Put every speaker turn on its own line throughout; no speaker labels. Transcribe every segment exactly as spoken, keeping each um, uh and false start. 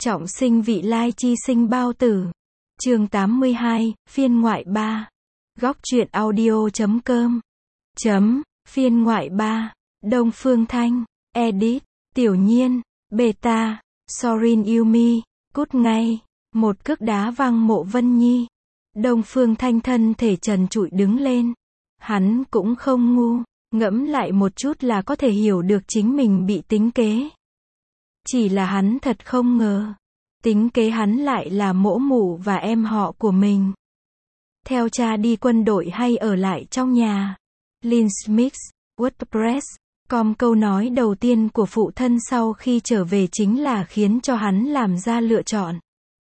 Trọng sinh vị lai chi sinh bao tử. Chương tám mươi hai, phiên ngoại ba. Góc truyện audio chấm com. Chấm, phiên ngoại ba. Đông Phương Thanh. Edit. Tiểu Nhiên. Beta. Sorin Yumi. Cút ngay. Một cước đá văng Mộ Vân Nhi. Đông Phương Thanh thân thể trần trụi đứng lên. Hắn cũng không ngu, ngẫm lại một chút là có thể hiểu được chính mình bị tính kế. Chỉ là hắn thật không ngờ, tính kế hắn lại là mỗ mụ và em họ của mình. Theo cha đi quân đội hay ở lại trong nhà? Lynn Smith, WordPress, com câu nói đầu tiên của phụ thân sau khi trở về chính là khiến cho hắn làm ra lựa chọn.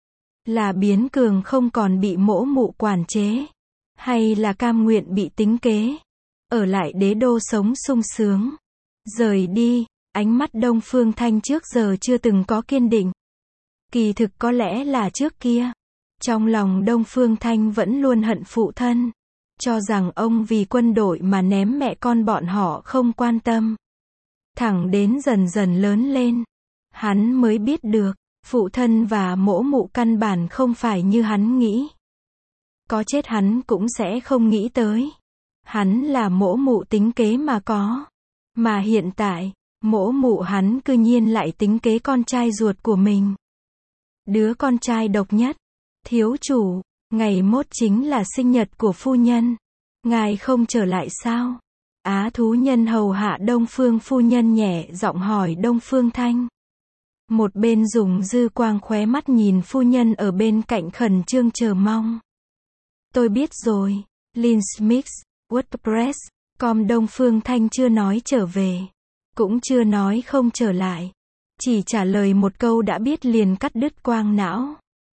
Là biến cường không còn bị mỗ mụ quản chế, hay là cam nguyện bị tính kế, ở lại đế đô sống sung sướng. Rời đi, ánh mắt Đông Phương Thanh trước giờ chưa từng có kiên định. Kỳ thực có lẽ là trước kia, trong lòng Đông Phương Thanh vẫn luôn hận phụ thân, cho rằng ông vì quân đội mà ném mẹ con bọn họ không quan tâm. Thẳng đến dần dần lớn lên, hắn mới biết được, phụ thân và mỗ mụ căn bản không phải như hắn nghĩ. Có chết hắn cũng sẽ không nghĩ tới. Hắn là mỗ mụ tính kế mà có. Mà hiện tại, mỗ mụ hắn cư nhiên lại tính kế con trai ruột của mình. Đứa con trai độc nhất. Thiếu chủ, ngày mốt chính là sinh nhật của phu nhân. Ngài không trở lại sao? Á thú nhân hầu hạ Đông Phương phu nhân nhẹ giọng hỏi Đông Phương Thanh. Một bên dùng dư quang khóe mắt nhìn phu nhân ở bên cạnh khẩn trương chờ mong. Tôi biết rồi. Lynn Smith, WordPress, com Đông Phương Thanh chưa nói trở về, cũng chưa nói không trở lại, chỉ trả lời một câu đã biết liền cắt đứt quang não.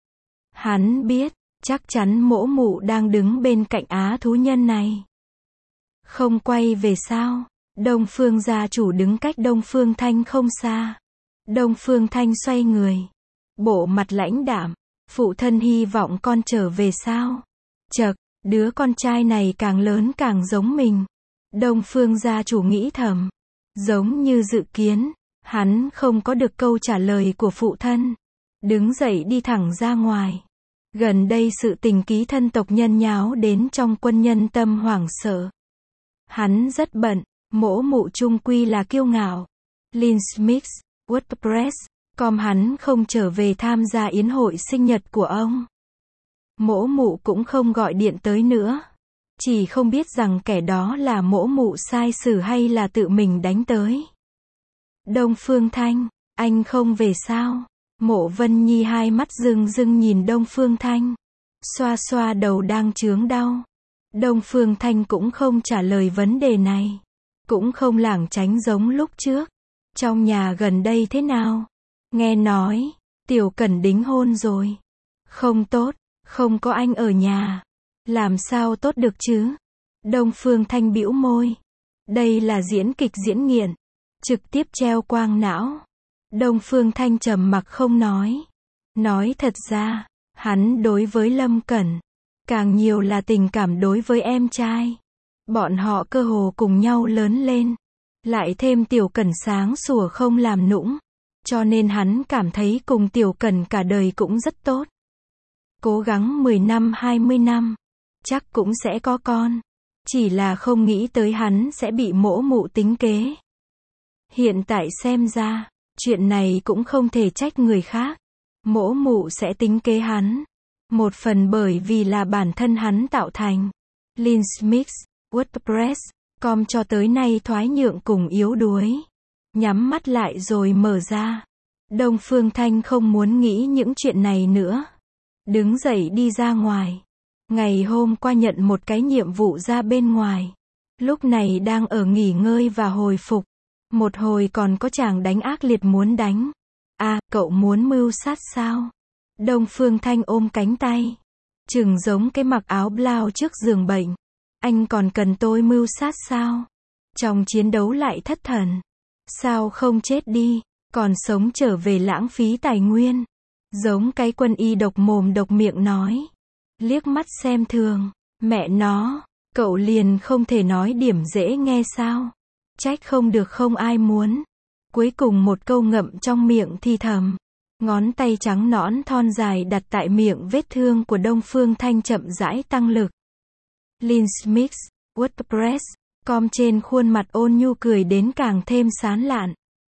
Hắn biết, chắc chắn mỗ mụ đang đứng bên cạnh á thú nhân này. Không quay về sao? Đông Phương gia chủ đứng cách Đông Phương Thanh không xa. Đông Phương Thanh xoay người, bộ mặt lãnh đạm. Phụ thân hy vọng con trở về sao? Chậc, đứa con trai này càng lớn càng giống mình. Đông Phương gia chủ nghĩ thầm. Giống như dự kiến, hắn không có được câu trả lời của phụ thân. Đứng dậy đi thẳng ra ngoài. Gần đây sự tình ký thân tộc nhân nháo đến trong quân nhân tâm hoảng sợ. Hắn rất bận, mỗ mụ chung quy là kiêu ngạo. Lynn Smith, WordPress, com hắn không trở về tham gia yến hội sinh nhật của ông. Mỗ mụ cũng không gọi điện tới nữa. Chỉ không biết rằng kẻ đó là mỗ mụ sai xử hay là tự mình đánh tới. Đông Phương Thanh, anh không về sao? Mộ Vân Nhi hai mắt rưng rưng nhìn Đông Phương Thanh. Xoa xoa đầu đang chướng đau. Đông Phương Thanh cũng không trả lời vấn đề này. Cũng không lảng tránh giống lúc trước. Trong nhà gần đây thế nào? Nghe nói, Tiểu Cẩn đính hôn rồi. Không tốt, không có anh ở nhà. Làm sao tốt được chứ? Đông Phương Thanh bĩu môi. Đây là diễn kịch diễn nghiện. Trực tiếp treo quang não. Đông Phương Thanh trầm mặc không nói. Nói thật ra, hắn đối với Lâm Cẩn, càng nhiều là tình cảm đối với em trai. Bọn họ cơ hồ cùng nhau lớn lên. Lại thêm Tiểu Cẩn sáng sủa không làm nũng. Cho nên hắn cảm thấy cùng Tiểu Cẩn cả đời cũng rất tốt. Cố gắng mười năm hai mươi năm, chắc cũng sẽ có con. Chỉ là không nghĩ tới hắn sẽ bị mỗ mụ tính kế. Hiện tại xem ra, chuyện này cũng không thể trách người khác. Mỗ mụ sẽ tính kế hắn. Một phần bởi vì là bản thân hắn tạo thành. Lynn Smith, WordPress, com cho tới nay thoái nhượng cùng yếu đuối. Nhắm mắt lại rồi mở ra. Đông Phương Thanh không muốn nghĩ những chuyện này nữa. Đứng dậy đi ra ngoài. Ngày hôm qua nhận một cái nhiệm vụ ra bên ngoài. Lúc này đang ở nghỉ ngơi và hồi phục. Một hồi còn có chàng đánh ác liệt muốn đánh. À, cậu muốn mưu sát sao? Đông Phương Thanh ôm cánh tay. Chừng giống cái mặc áo blau trước giường bệnh. Anh còn cần tôi mưu sát sao? Trong chiến đấu lại thất thần. Sao không chết đi, còn sống trở về lãng phí tài nguyên. Giống cái quân y độc mồm độc miệng nói. Liếc mắt xem thường. Mẹ nó, cậu liền không thể nói điểm dễ nghe sao? Trách không được không ai muốn. Cuối cùng một câu ngậm trong miệng thì thầm. Ngón tay trắng nõn thon dài đặt tại miệng vết thương của Đông Phương Thanh chậm rãi tăng lực. Linsmith, WordPress, com trên khuôn mặt ôn nhu cười đến càng thêm sán lạn.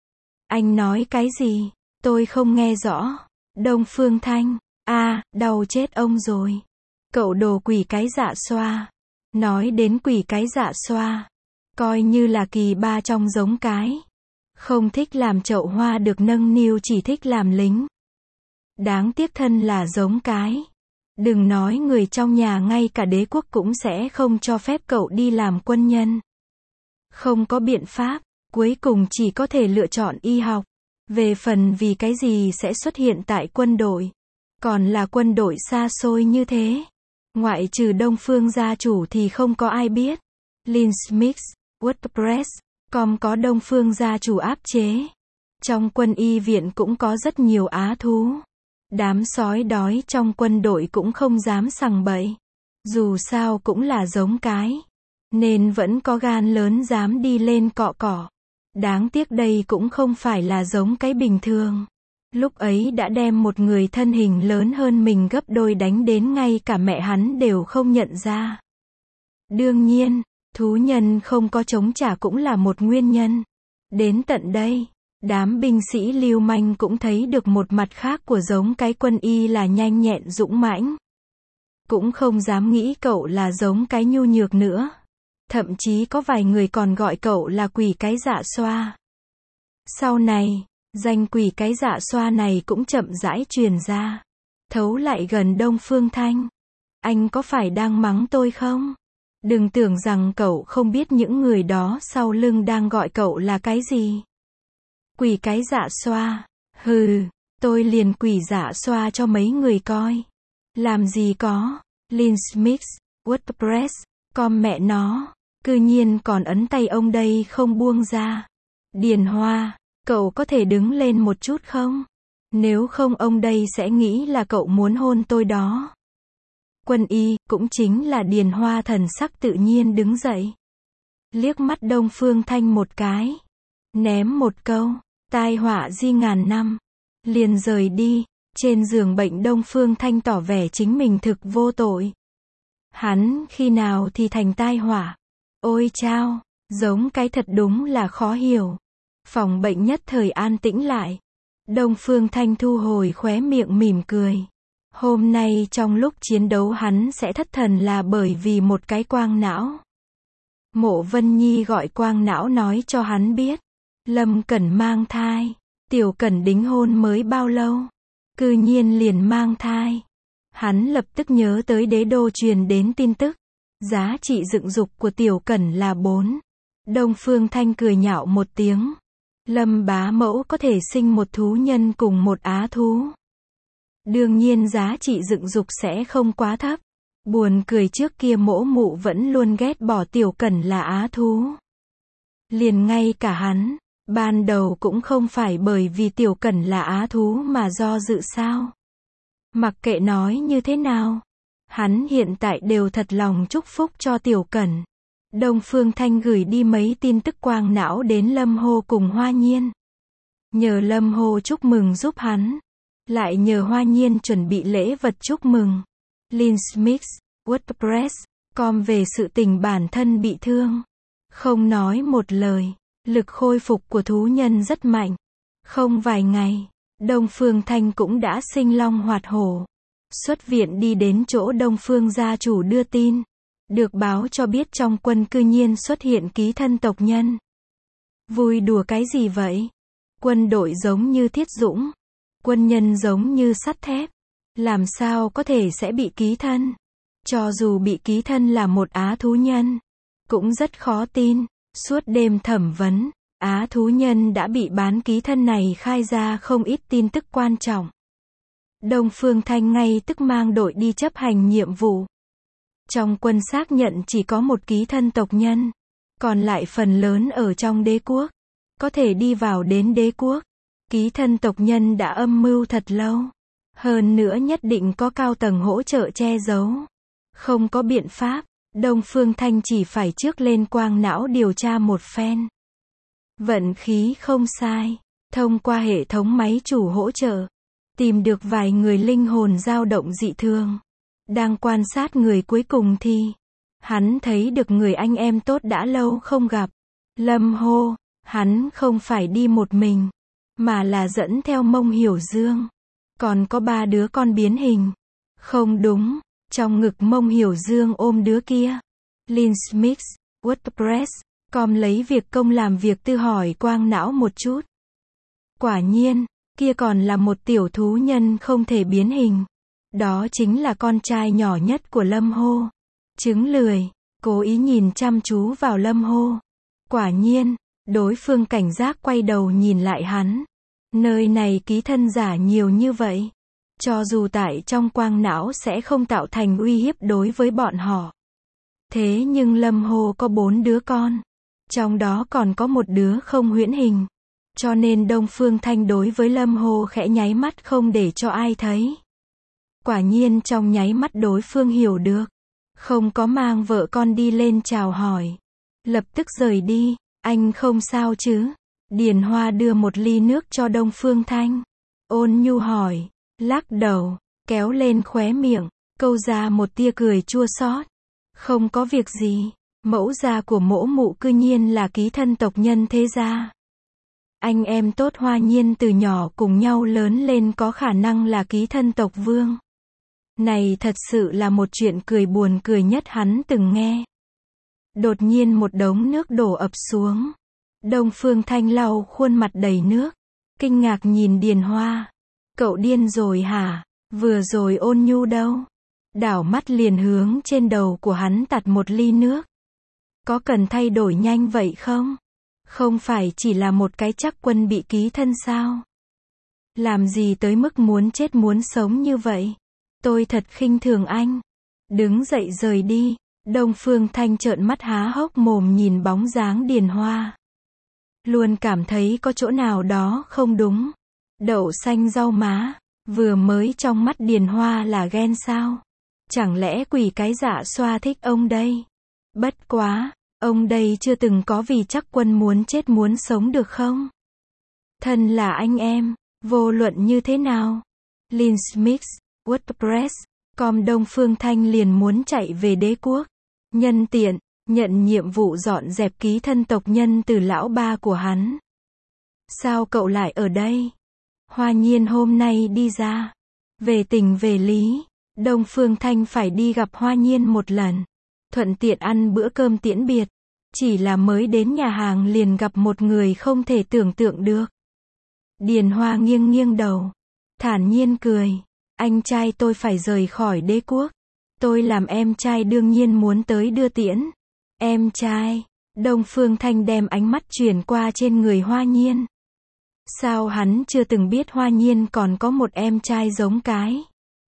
Anh nói cái gì? Tôi không nghe rõ. Đông Phương Thanh, a, đau chết ông rồi. Cậu đồ quỷ cái dạ xoa. Nói đến quỷ cái dạ xoa, coi như là kỳ ba trong giống cái. Không thích làm chậu hoa được nâng niu, chỉ thích làm lính. Đáng tiếc thân là giống cái. Đừng nói người trong nhà, ngay cả đế quốc cũng sẽ không cho phép cậu đi làm quân nhân. Không có biện pháp, cuối cùng chỉ có thể lựa chọn y học. Về phần vì cái gì sẽ xuất hiện tại quân đội, còn là quân đội xa xôi như thế, ngoại trừ Đông Phương gia chủ thì không có ai biết. Linsmith, WordPress, com có Đông Phương gia chủ áp chế. Trong quân y viện cũng có rất nhiều á thú. Đám sói đói trong quân đội cũng không dám sằng bậy. Dù sao cũng là giống cái, nên vẫn có gan lớn dám đi lên cọ cỏ. Đáng tiếc đây cũng không phải là giống cái bình thường. Lúc ấy đã đem một người thân hình lớn hơn mình gấp đôi đánh đến ngay cả mẹ hắn đều không nhận ra. Đương nhiên, thú nhân không có chống trả cũng là một nguyên nhân. Đến tận đây, đám binh sĩ lưu manh cũng thấy được một mặt khác của giống cái quân y là nhanh nhẹn dũng mãnh. Cũng không dám nghĩ cậu là giống cái nhu nhược nữa. Thậm chí có vài người còn gọi cậu là quỷ cái dạ xoa. Sau này, danh quỷ cái dạ xoa này cũng chậm rãi truyền ra. Thấu lại gần Đông Phương Thanh. Anh có phải đang mắng tôi không? Đừng tưởng rằng cậu không biết những người đó sau lưng đang gọi cậu là cái gì. Quỷ cái dạ xoa. Hừ, tôi liền quỷ dạ xoa cho mấy người coi. Làm gì có. Linsmith, WordPress, com mẹ nó. Cư nhiên còn ấn tay ông đây không buông ra. Điền Hoa, cậu có thể đứng lên một chút không? Nếu không ông đây sẽ nghĩ là cậu muốn hôn tôi đó. Quân y, cũng chính là Điền Hoa thần sắc tự nhiên đứng dậy. Liếc mắt Đông Phương Thanh một cái. Ném một câu, tai họa di ngàn năm. Liền rời đi. Trên giường bệnh Đông Phương Thanh tỏ vẻ chính mình thực vô tội. Hắn khi nào thì thành tai họa? Ôi chao, giống cái thật đúng là khó hiểu. Phòng bệnh nhất thời an tĩnh lại. Đông Phương Thanh thu hồi khóe miệng mỉm cười. Hôm nay trong lúc chiến đấu hắn sẽ thất thần là bởi vì một cái quang não. Mộ Vân Nhi gọi quang não nói cho hắn biết. Lâm Cẩn mang thai. Tiểu Cẩn đính hôn mới bao lâu? Cư nhiên liền mang thai. Hắn lập tức nhớ tới đế đô truyền đến tin tức. Giá trị dựng dục của Tiểu Cẩn là bốn. Đông Phương Thanh cười nhạo một tiếng. Lâm bá mẫu có thể sinh một thú nhân cùng một á thú. Đương nhiên giá trị dựng dục sẽ không quá thấp. Buồn cười trước kia mỗ mụ vẫn luôn ghét bỏ Tiểu Cẩn là á thú. Liền ngay cả hắn, ban đầu cũng không phải bởi vì Tiểu Cẩn là á thú mà do dự sao. Mặc kệ nói như thế nào, hắn hiện tại đều thật lòng chúc phúc cho Tiểu Cẩn. Đông Phương Thanh gửi đi mấy tin tức quang não đến Lâm Hô cùng Hoa Nhiên. Nhờ Lâm Hô chúc mừng giúp hắn. Lại nhờ Hoa Nhiên chuẩn bị lễ vật chúc mừng. Linsmith, WordPress, com về sự tình bản thân bị thương. Không nói một lời, lực khôi phục của thú nhân rất mạnh. Không vài ngày, Đông Phương Thanh cũng đã sinh long hoạt hổ. Xuất viện đi đến chỗ Đông Phương gia chủ đưa tin. Được báo cho biết trong quân cư nhiên xuất hiện ký thân tộc nhân. Vui đùa cái gì vậy? Quân đội giống như thiết dũng. Quân nhân giống như sắt thép. Làm sao có thể sẽ bị ký thân? Cho dù bị ký thân là một á thú nhân, cũng rất khó tin. Suốt đêm thẩm vấn, á thú nhân đã bị bán ký thân này khai ra không ít tin tức quan trọng. Đông Phương Thanh ngay tức mang đội đi chấp hành nhiệm vụ. Trong quân xác nhận chỉ có một ký thân tộc nhân, còn lại phần lớn ở trong đế quốc. Có thể đi vào đến đế quốc, ký thân tộc nhân đã âm mưu thật lâu. Hơn nữa nhất định có cao tầng hỗ trợ che giấu. Không có biện pháp, Đông Phương Thanh chỉ phải trước lên quang não điều tra một phen. Vận khí không sai, thông qua hệ thống máy chủ hỗ trợ, Tìm được vài người linh hồn dao động dị thường. Đang quan sát người cuối cùng thì hắn thấy được người anh em tốt đã lâu không gặp. Lâm hô, hắn không phải đi một mình, mà là dẫn theo Mông Hiểu Dương. Còn có ba đứa con biến hình. Không đúng, trong ngực Mông Hiểu Dương ôm đứa kia. Lynn Smith, WordPress, com lấy việc công làm việc tư hỏi quang não một chút. Quả nhiên, kia còn là một tiểu thú nhân không thể biến hình. Đó chính là con trai nhỏ nhất của Lâm Hô. Trứng lười, cố ý nhìn chăm chú vào Lâm Hô. Quả nhiên, đối phương cảnh giác quay đầu nhìn lại hắn. Nơi này ký thân giả nhiều như vậy. Cho dù tại trong quang não sẽ không tạo thành uy hiếp đối với bọn họ. Thế nhưng Lâm Hô có bốn đứa con. Trong đó còn có một đứa không huyễn hình. Cho nên Đông Phương Thanh đối với Lâm Hô khẽ nháy mắt không để cho ai thấy. Quả nhiên trong nháy mắt đối phương hiểu được. Không có mang vợ con đi lên chào hỏi. Lập tức rời đi. Anh không sao chứ? Điền Hoa đưa một ly nước cho Đông Phương Thanh. Ôn nhu hỏi. Lắc đầu. Kéo lên khóe miệng. Câu ra một tia cười chua xót. Không có việc gì. Mẫu gia của mỗ mụ cư nhiên là ký thân tộc nhân thế gia. Anh em tốt Hoa Nhiên từ nhỏ cùng nhau lớn lên có khả năng là ký thân tộc vương. Này thật sự là một chuyện cười buồn cười nhất hắn từng nghe. Đột nhiên một đống nước đổ ập xuống. Đông Phương Thanh lau khuôn mặt đầy nước. Kinh ngạc nhìn Điền Hoa. Cậu điên rồi hả? Vừa rồi Ôn Nhu đâu? Đảo mắt liền hướng trên đầu của hắn tạt một ly nước. Có cần thay đổi nhanh vậy không? Không phải chỉ là một cái chắc quân bị ký thân sao? Làm gì tới mức muốn chết muốn sống như vậy? Tôi thật khinh thường anh. Đứng dậy rời đi. Đông Phương Thanh trợn mắt há hốc mồm nhìn bóng dáng Điền Hoa. Luôn cảm thấy có chỗ nào đó không đúng. Đậu xanh rau má. Vừa mới trong mắt Điền Hoa là ghen sao? Chẳng lẽ quỷ cái dạ xoa thích ông đây? Bất quá, ông đây chưa từng có vì chắc quân muốn chết muốn sống được không? Thân là anh em, vô luận như thế nào? Lynn Smith, WordPress, com Đông Phương Thanh liền muốn chạy về đế quốc. Nhân tiện, nhận nhiệm vụ dọn dẹp ký thân tộc nhân từ lão ba của hắn. Sao cậu lại ở đây? Hoa Nhiên hôm nay đi ra. Về tình về lý, Đông Phương Thanh phải đi gặp Hoa Nhiên một lần. Thuận tiện ăn bữa cơm tiễn biệt. Chỉ là mới đến nhà hàng liền gặp một người không thể tưởng tượng được. Điền Hoa nghiêng nghiêng đầu. Thản nhiên cười. Anh trai tôi phải rời khỏi đế quốc. Tôi làm em trai đương nhiên muốn tới đưa tiễn. Em trai. Đông Phương Thanh đem ánh mắt chuyển qua trên người Hoa Nhiên. Sao hắn chưa từng biết Hoa Nhiên còn có một em trai giống cái?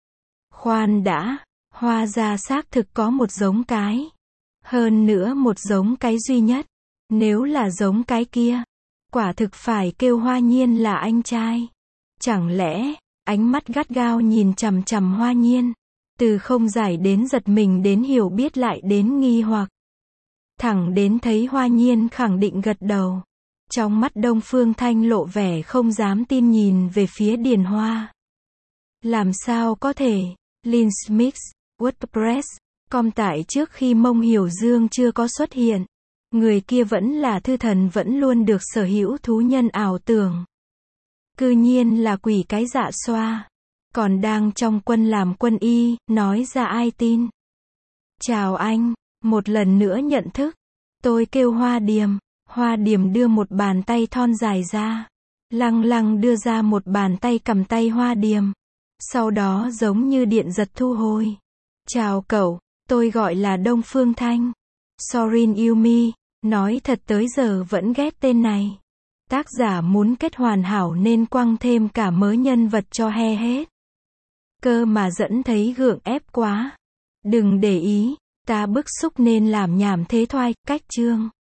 Khoan đã. Hoa gia xác thực có một giống cái. Hơn nữa một giống cái duy nhất. Nếu là giống cái kia, quả thực phải kêu Hoa Nhiên là anh trai. Chẳng lẽ, ánh mắt gắt gao nhìn chằm chằm Hoa Nhiên. Từ không giải đến giật mình đến hiểu biết lại đến nghi hoặc. Thẳng đến thấy Hoa Nhiên khẳng định gật đầu. Trong mắt Đông Phương Thanh lộ vẻ không dám tin nhìn về phía Điền Hoa. Làm sao có thể? Lynn Smith, WordPress, com tại trước khi Mông Hiểu Dương chưa có xuất hiện. Người kia vẫn là thư thần vẫn luôn được sở hữu thú nhân ảo tưởng. Cư nhiên là quỷ cái dạ xoa. Còn đang trong quân làm quân y, nói ra ai tin. Chào anh, một lần nữa nhận thức. Tôi kêu Hoa Điềm. Hoa Điềm đưa một bàn tay thon dài ra. Lăng lăng đưa ra một bàn tay cầm tay Hoa Điềm. Sau đó giống như điện giật thu hồi. Chào cậu, tôi gọi là Đông Phương Thanh. Sorin Yumi, nói thật tới giờ vẫn ghét tên này. Tác giả muốn kết hoàn hảo nên quăng thêm cả mớ nhân vật cho he hết. Cơ mà dẫn thấy gượng ép quá. Đừng để ý, ta bức xúc nên làm nhảm thế thoại, cách chương.